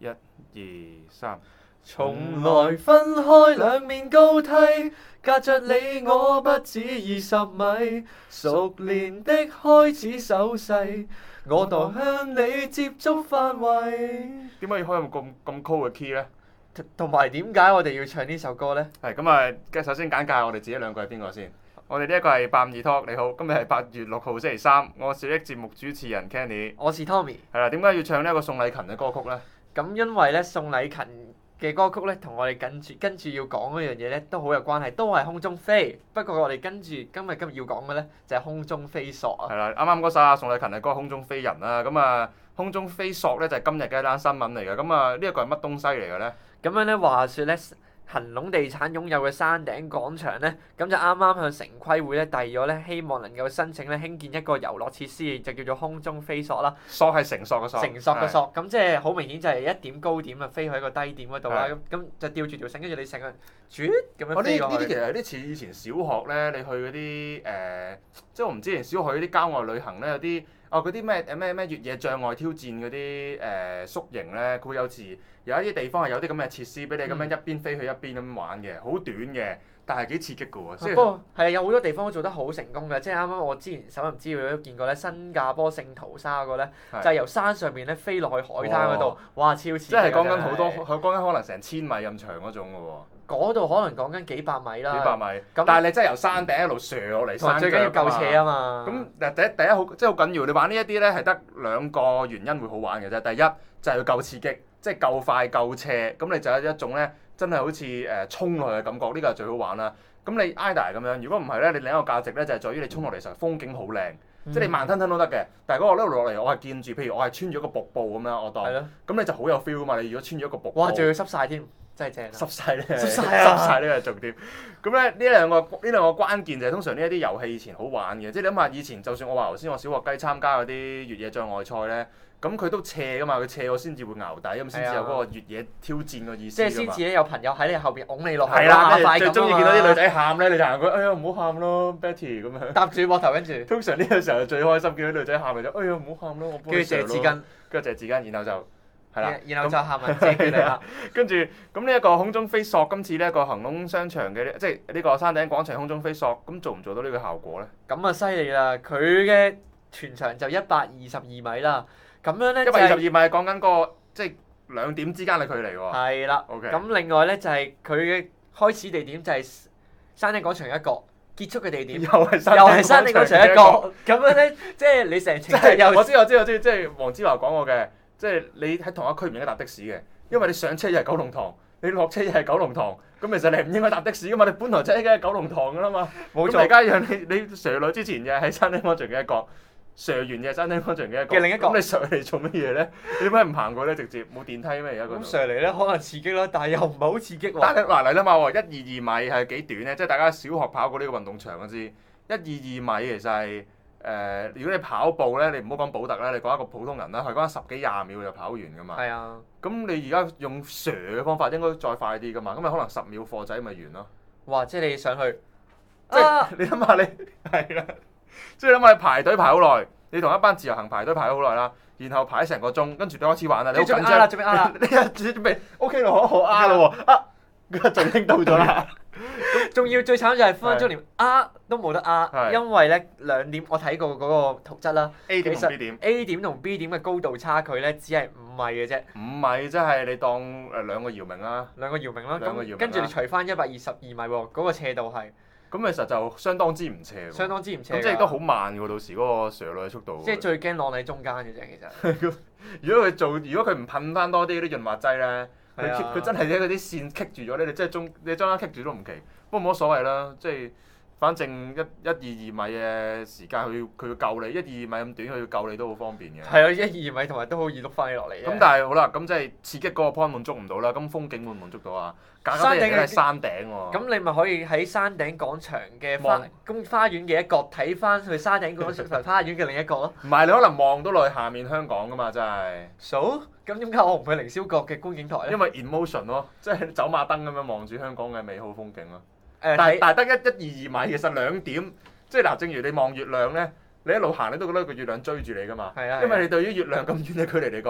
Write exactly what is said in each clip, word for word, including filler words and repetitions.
一、二、三。 從來分開兩面高梯，隔着你我不止二十米，熟練的開始手勢，我墮向你接觸範圍。 點解要開咁咁高嘅 key 咧？ 同埋點解我哋要唱呢首歌咧？ 係咁啊！首先簡介我哋自己兩個係邊個先。我哋呢一個係八五二 talk，你好，今日係八月六號星期三，我是小益節目主持人 Kenny， 我是 Tommy。 係啦，點解要唱呢一個宋禮勤嘅歌曲咧？ 咁因為咧，宋禮勤嘅歌曲咧，同我哋跟住跟住要講嗰樣嘢咧，都好有關係，都係空中飛。不過我哋跟住今日今日要講嘅咧，就係空中飛索啊。 係啦，啱啱嗰首啊，宋禮勤嘅歌《空中飛人》啦，咁啊，空中飛索咧就係今日嘅一單新聞嚟嘅。咁啊，呢一個係乜東西嚟嘅咧？ 咁樣咧，話説咧，恒隆地產擁有嘅山頂廣場咧，咁就啱啱向城規會咧遞咗咧，希望能夠申請咧興建一個遊樂設施，就叫做空中飛索啦。 索係繩索嘅索。 繩索嘅索，咁即係好明顯就係一點高點啊，飛去一個低點嗰度啦。 係咁咁就吊住條繩，跟住你成個人轉咁樣我呢飛過去。 呢啲其實有啲似以前小學咧，你去嗰啲誒，即係我唔知以前小學嗰啲郊外旅行咧，有啲哦嗰啲咩誒咩咩越野障礙挑戰嗰啲誒宿營咧，佢會有時有一啲地方係有啲咁嘅設施俾你咁樣一邊飛去一邊咁玩嘅，好短嘅，但係幾刺激嘅喎。即係不過係啊，有好多地方都做得好成功嘅，即係啱啱我之前搜尋資料都見過咧，新加坡聖淘沙嗰個咧， 係就係由山上面咧飛落去海灘嗰度，哇超刺激！ 即係講緊好多， 真係佢講緊可能成千米咁長嗰種嘅喎。 嗰度可能講緊幾百米啦。 幾百米， 咁但係你真係由山頂一路瀡落嚟同埋山最緊要夠腳啊斜啊嘛。 咁嗱第一第一好即係好緊要，你玩呢一啲咧係得兩個原因會好玩嘅啫。第一就係要夠刺激，即係夠快夠斜，咁你就有一種咧真係好似誒衝落去嘅感覺，呢個係最好玩啦。咁你 ida 咁樣，如果唔係咧，你另一個價值咧就係在於你衝落嚟時候風景好靚， 嗯即係你慢吞吞都得嘅。但係嗰個一路落嚟，我係見住，譬如我係穿咗個瀑布咁樣，我當， 係咯。 咁你就好有 feel 噶嘛。你如果穿咗個瀑布， 哇！仲要濕晒添，真係正啊！ 濕晒咧， 濕晒啊濕晒呢個係重點。咁咧呢兩個呢兩個關鍵就係通常呢一啲遊戲以前好玩嘅，即係你諗下以前就算我話頭先我小學雞參加嗰啲越野障礙賽咧，咁佢都斜噶嘛，佢斜我先至會淆底，咁先至有嗰個越野挑戰嘅意思㗎嘛。 即係先至咧有朋友喺你後邊擁你落去， 係啦， 哇快跟住最中意咁啊見到啲女嘛仔喊咧，你就行過，哎呀唔好喊咯，Betty 咁樣。 搭住膊頭跟住， 通常呢個時候係最開心，見到女仔喊咪就，哎呀唔好喊咯，我幫你跟住借紙巾， 跟住借紙巾，然後就係啦。 然後就喊文借俾你啦。 跟住咁呢一個空中飛索，今次呢一個恒隆商場嘅即係呢個山頂廣場空中飛索，咁做唔做到呢個效果咧？ 咁啊犀利啦！佢嘅全長就一百二十二米啦。咁樣咧一百二十二米講緊個即係兩點之間嘅距離喎。 係啦。 OK。 咁另外咧就係佢嘅開始地點就係山頂廣場一個，結束嘅地點又係山又係山頂廣場一個。咁樣咧，即係你成即程又係我知我知我知，即係黃子華講過嘅，即係你喺同一區唔應該搭的士嘅，因為你上車又係九龍塘，你落車又係九龍塘，咁其實你唔應該搭的士噶嘛，你本來就係應該喺九龍塘噶啦嘛。 冇錯咁而家讓你你上落之前嘅喺山頂廣場嘅一角。上完嘅山頂廣場嘅一個， 嘅另一個咁你上嚟做乜嘢咧？你點解唔行過咧？直接冇電梯咩？而家嗰度咁。上嚟咧，可能刺激啦，但係又唔係好刺激喎。 但係嗱嚟啦嘛喎，一二二米係幾短咧？即係大家小學跑過呢個運動場嗰知，一二二米其實係誒、呃，如果你跑步咧，你唔好講保特啦，你講一個普通人啦，係講十幾廿秒就跑完噶嘛。 係啊。 咁你而家用蛇嘅方法應該再快啲噶嘛？咁咪可能十秒貨仔咪完咯。 哇！即係你上去， 即係、 啊你諗下你係啦，即係諗下你排隊排好耐。你同一班自由行排隊排咗好耐啦，然後排成個鐘，跟住你開始玩啦，你好緊張啦， 準備呃啦， 你啊準備 OK 咯，好好呃咯喎，啊，個陣已經到咗啦， 仲要最慘就係分分鐘連呃都冇得呃， 係因為咧兩點我睇過嗰個圖則啦， A 點同其實 B 點， A 點同 B 點嘅高度差距咧只係五米嘅啫， 五米即係你當誒兩個姚明啦， 兩個姚明啦， 兩個姚明啦咁跟住你除翻一百二十二米喎，嗰個斜度係咁其實就相當之唔斜喎， 相當之唔斜㗎， 咁即係都好慢喎，到時嗰個上落嘅速度， 即係最驚晾喺中間嘅啫，其實。 如果佢做，如果佢唔噴翻多啲嗰啲潤滑劑咧，佢係啊 keep 佢真係喺嗰啲線棘住咗咧，你真係中你中間棘住都唔奇，不過冇乜所謂啦，即係。反正一一二二米嘅時間，佢佢要救你，一二二米咁短，佢要救你都好方便嘅。 係啊，一二米同埋都好易碌翻起落嚟嘅。 咁但係好啦，咁即係刺激嗰個 point 滿足唔到啦，咁風景滿唔滿足到啊？假假地地係山頂喎。 咁你咪可以喺山頂廣場嘅花望公花園嘅一角睇翻去山頂廣場花園嘅另一角咯。 唔係你可能望到落去下面香港噶嘛，真係。 So 咁點解我唔去凌霄閣嘅觀景台咧？ 因為 emotion 咯，即係走馬燈咁樣望住香港嘅美好風景咯。 誒但係睇但係得一一二二米，其實兩點，即係嗱，正如你望月亮咧，你一路行你都覺得個月亮追住你噶嘛。 係啊係啊因為你對於月亮咁遠嘅距離嚟講，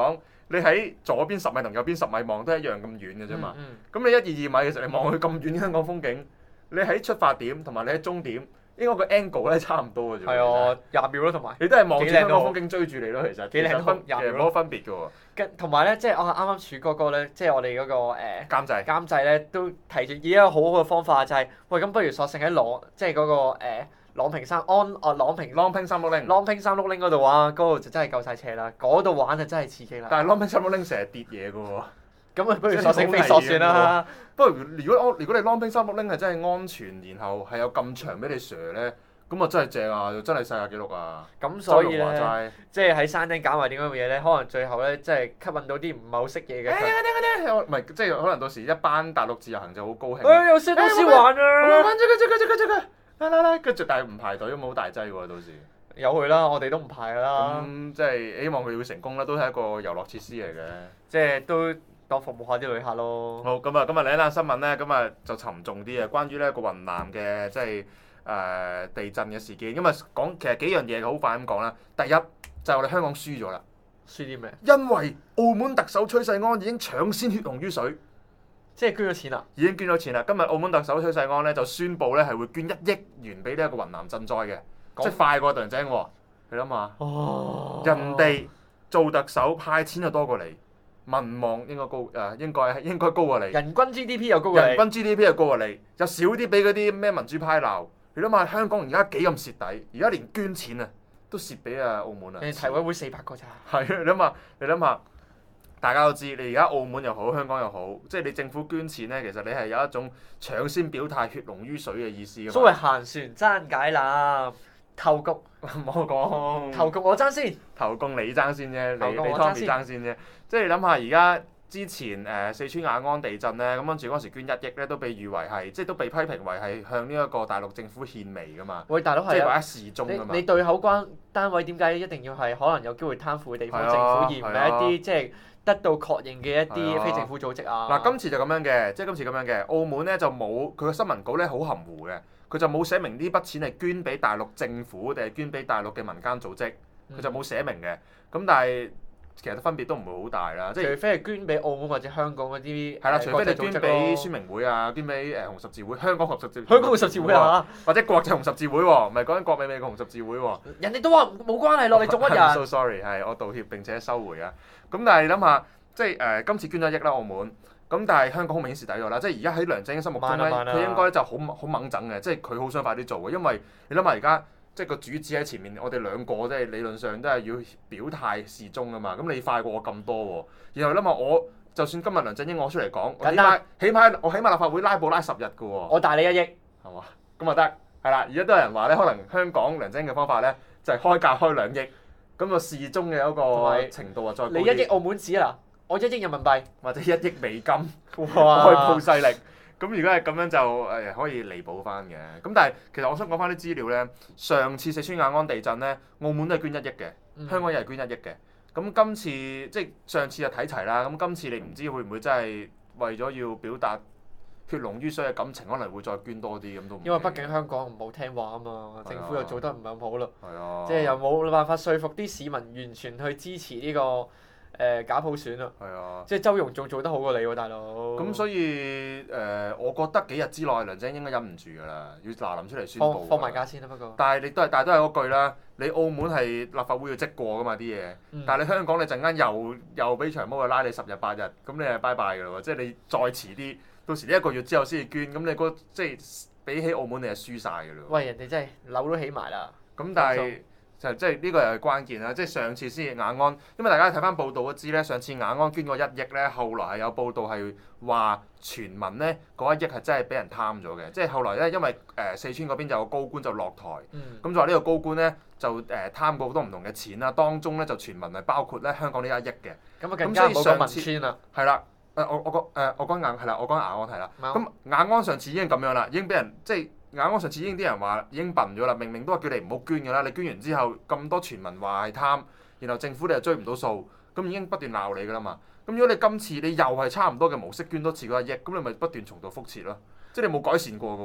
你喺左邊十米同右邊十米望都一樣咁遠嘅啫嘛。 嗯咁、你一二二米嘅時候，你望去咁遠嘅香港風景，你喺出發點同埋你喺終點，應該個 angle 咧差唔多嘅啫。 係啊，廿秒咯，同埋你都係望住香港幾靚喎風景追住你咯，其實幾靚喎其實分廿秒咯其實冇乜分別嘅喎。 跟同埋咧，即係我啱啱柱哥哥咧，即係我哋嗰個誒監製監製咧，都提住以一個好好嘅方法，就係喂咁，不如索性喺朗即係嗰個誒朗屏山安哦朗屏 Long Ping 三六零， Long Ping 三六零嗰度玩，嗰度就真係夠晒斜啦，嗰度玩就真係刺激啦。 但係 Long Ping 三六零成日跌嘢嘅喎。 咁啊，不如索性飛索算啦。 不過如果我如果你 Long Ping 三六零係真係安全，然後係有咁長俾你 share 咧，咁啊真係正啊，就真係世界紀錄啊！ 咁所以周龍話咧， 齋即係喺山頂搞埋點樣嘅嘢咧，可能最後咧，即係吸引到啲唔係好識嘢嘅佢。 唔係即係可能到時一班大陸自由行就好高興。 誒，有識多啲玩啊！ 玩咗佢，佢佢佢佢啦啦啦，跟住但係唔排隊咁好大劑喎，到時。 有佢啦，我哋都唔排㗎啦。 咁即係希望佢會成功啦，都係一個遊樂設施嚟嘅。 即係都當服務下啲旅客咯。 好，咁啊，今日另一單新聞咧，咁啊就沉重啲啊，關於呢個雲南嘅即係誒地震嘅事件。咁啊講其實幾樣嘢嘅，好快咁講啦。第一就係我哋香港輸咗啦， 輸啲咩？ 因為澳門特首崔世安已經搶先血濃於水， 即係捐咗錢啦。 已經捐咗錢啦。今日澳門特首崔世安咧就宣布咧係會捐一億元俾呢一個雲南賑災嘅，即係快過梁振英喎。你諗下， 哦。 人哋做特首派錢就多過你。民望應該高誒、呃，應該應該高過你。 人均 G D P 又高過你。 人均 G D P 又高過你，又少啲俾嗰啲咩民主派鬧。你諗下香港而家幾咁蝕底，而家連捐錢啊都蝕俾啊澳門啊。 誒提委會四百個咋。 係啊，你諗下，你諗下，大家都知，你而家澳門又好，香港又好，即係你政府捐錢咧，其實你係有一種搶先表態、血濃於水嘅意思㗎嘛。 所謂閒船爭解纜，投局唔好講。 投局我爭先。 投共你爭先啫，你你投共我爭 Tommy 先爭先啫。即係你諗下，而家之前誒、呃、四川雅安地震咧，咁跟住嗰時捐一億咧，都被譽為係，即係都被批評為係向呢一個大陸政府獻媚噶嘛。 喂，大佬係啊。 即係話一示眾噶嘛。 你你對口關單位點解一定要係可能有機會貪腐嘅地方係啊政府，而唔係係啊一啲即係得到確認嘅一係啲啊非政府組織啊？ 嗱，今次就咁樣嘅，即係今次咁樣嘅。澳門咧就冇佢個新聞稿咧好含糊嘅，佢就冇寫明呢筆錢係捐俾大陸政府定係捐俾大陸嘅民間組織，佢就冇寫明嘅。咁但係其實分別都唔會好大啦，即係除非係捐俾澳門或者香港嗰啲係啦， 誒除非你捐國際組織咯俾宣明會啊，捐俾誒紅十字會、香港紅十字會、 香港紅十字會啊， 或者國際紅十字會喎，唔係講緊國美美國紅十字會喎。 人哋都話冇關係咯，你做乜 I'm so 人？ sorry，係我道歉並且收回啊。咁但係你諗下，即係誒、呃、今次捐咗一億啦，澳門。咁但係香港好明顯蝕底咗啦，即係而家喺梁振英心目中咧， 慢啊慢啊佢應該就好好猛整嘅，即係佢好想快啲做嘅，因為你諗下而家即係個主旨喺前面，我哋兩個即係理論上都係要表態示忠啊嘛，咁你快過我咁多喎，然後諗下我就算今日梁振英我出嚟講，我起碼起碼我起碼立法會拉布拉十日嘅喎， 我大你一億， 係嘛？咁啊得係啦，而家都有人話咧，可能香港梁振英嘅方法咧就係、是、開價開兩億，咁個示忠嘅一個程度啊再高啲， 你一億澳門紙啊，我一億人民幣， 或者一億美金。 哇！ 外部勢力，咁如果係咁樣就誒、呃、可以彌補翻嘅。咁但係其實我想講翻啲資料咧，上次四川雅安地震咧，澳門都係捐一億嘅， 嗯香港又係捐一億嘅。咁今次即係上次就睇齊啦，咁今次你唔知會唔會真係為咗要表達血濃於水嘅感情，可能會再捐多啲咁都唔。 因為畢竟香港唔好聽話啊嘛， 係啊政府又做得唔係咁好咯， 係啊， 即係又冇辦法說服啲市民完全去支持呢、個。誒假普選啊！ 係啊， 即係周融仲做得好過你喎，大佬。 咁所以誒、呃，我覺得幾日之內梁振英應該忍唔住㗎啦，要嗱臨出嚟宣佈。 放放埋假先啦，不過。 但係你都係，但係都係嗰句啦。你澳門係立法會要即過㗎嘛啲嘢， 嗯、 但係你香港你陣間又又俾長毛去拉你十日八日，咁你係拜拜㗎咯喎！即係你再遲啲，到時呢一個月之後先至捐，咁你嗰、那個、即係比起澳門你係輸晒㗎咯。 喂，人哋真係樓都起埋啦。 咁但係。就即係呢個又係關鍵啦，即係上次先至雅安，因為大家睇翻報道都知咧，上次雅安捐過一億咧，後來係有報道係話傳聞咧嗰一億係真係俾人貪咗嘅，即係後來咧因為誒、呃、四川嗰邊有個高官就落台，咁就話呢個高官咧就誒、呃、貪過好多唔同嘅錢啦，當中咧就傳聞係包括咧香港呢一億嘅， 咁啊更加冇講汶川啦。 係啦，誒我我講誒我講雅係啦，我講雅安係啦，咁雅安上次已經咁樣啦，已經俾人即係。雅安上次已經啲人話已經笨咗啦，明明都話叫你唔好捐㗎啦，你捐完之後咁多傳聞話係貪，然後政府你又追唔到數，咁已經不斷鬧你㗎啦嘛。咁如果你今次你又係差唔多嘅模式捐多次嗰一億，咁你咪不斷重蹈覆轍咯，即係你冇改善過㗎喎。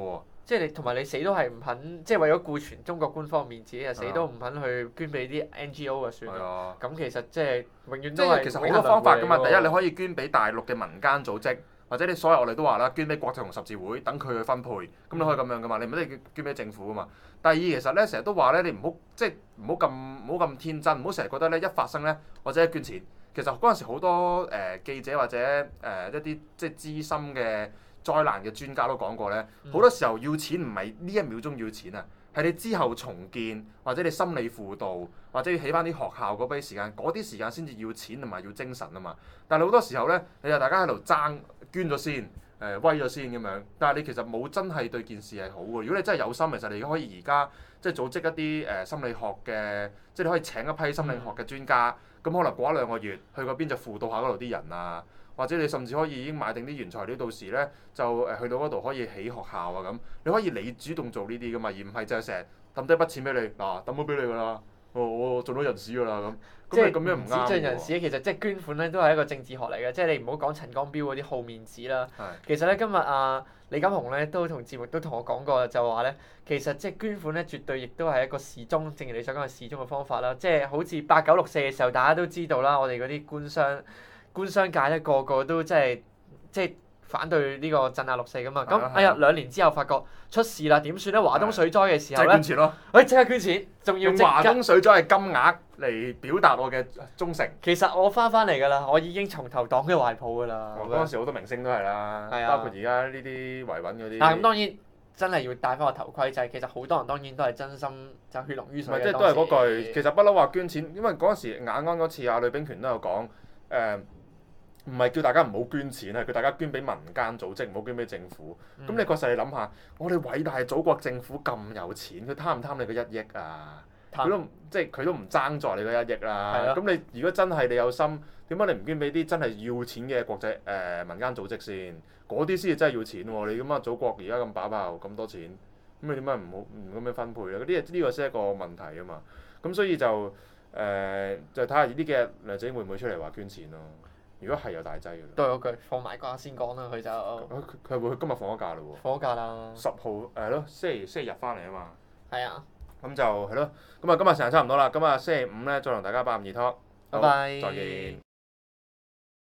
即係你同埋你死都係唔肯，即係為咗顧全中國官方面子，又死都唔肯去捐俾啲 N G O 就算啦。 啊。 咁其實即係永遠即都係係其實好多方法㗎嘛。第一你以可以捐俾大陸嘅民間組織，或者你所有我哋都話啦，捐俾國際紅十字會，等佢去分配。咁你可以咁樣㗎嘛。你唔一定要捐俾政府㗎嘛。第二其實咧，成日都話咧，你唔好即係唔好咁唔好咁天真，唔好成日覺得咧一發生咧或者捐錢。其實嗰陣時好多誒、呃、記者或者誒、呃、一啲即係資深嘅災難嘅專家都講過咧，好多時候要錢唔係呢一秒鐘要錢啊，係你之後重建或者你心理輔導或者要起翻啲學校嗰啲時間，嗰啲時間先至要錢同埋要精神啊嘛。但係好多時候咧，你就大家喺度爭捐咗先，誒、呃、威咗先咁樣，但係你其實冇真係對件事係好嘅。如果你真係有心，其實你可以而家即係組織一啲誒、呃、心理學嘅，即係你可以請一批心理學嘅專家，咁、嗯、可能過一兩個月去嗰邊就輔導下嗰度啲人啊。或者你甚至可以已經買定啲原材料，到時咧就誒去到嗰度可以起學校啊咁，你可以你主動做呢啲噶嘛，而唔係就係成日抌低筆錢俾你，嗱抌咗俾你噶啦，我我做到人屎噶啦咁，咁你咁樣唔啱喎。 即係人屎，其實即係捐款咧都係一個政治學嚟嘅，即係你唔好講陳光標嗰啲好面子啦。 係其實咧今日啊李錦雄咧都同節目都同我講過，就話咧其實即係捐款咧絕對亦都係一個示忠，正如你所講嘅示忠嘅方法啦。即係好似八九六四嘅時候，大家都知道啦，我哋嗰啲官商。官商界咧個個都即係即係反對呢個鎮壓六四噶嘛，咁哎呀兩年之後發覺出事啦，點算咧？華東水災嘅時候咧， 捐錢咯， 喂即刻捐錢，仲要用華東水災嘅金額嚟表達我嘅忠誠。 其實我翻返嚟㗎啦，我已經重投黨嘅懷抱㗎啦。 嗰陣時好多明星都係啦，包括而家呢啲維穩嗰啲。 但係咁當然真係要戴翻個頭盔，就係其實好多人當然都係真心就血濃於水嘅。 即係都係嗰句，其實不嬲話捐錢，因為嗰陣時雅安嗰次啊，呂秉權都有講誒。唔係叫大家唔好捐錢，係叫大家捐俾民間組織，唔好捐俾政府。咁、嗯、你確實你諗下，我哋偉大嘅祖國政府咁有錢，佢貪唔貪你個一億啊？佢貪都即係佢都唔爭在你個一億啦。咁、啊、你如果真係你有心，點解你唔捐俾啲真係要錢嘅國際誒、呃、民間組織先？嗰啲先至真係要錢喎、啊！你咁啊，祖國而家咁飽爆咁多錢，咁你點解唔好唔咁樣分配咧？嗰啲呢個先係一個問題啊嘛。咁所以就誒、呃、就睇下呢啲嘅梁振英會唔會出嚟話捐錢咯？如果係有大劑嘅， 都係嗰句放埋假先講啦，佢就佢佢會今日放咗假嘞喎， 放咗假啦， 十號誒咯，星期星期日翻嚟啊嘛， 係啊， 咁就係咯，咁啊今日時間差唔多啦，咁啊星期五咧再同大家八五二 talk， 拜拜， 再見。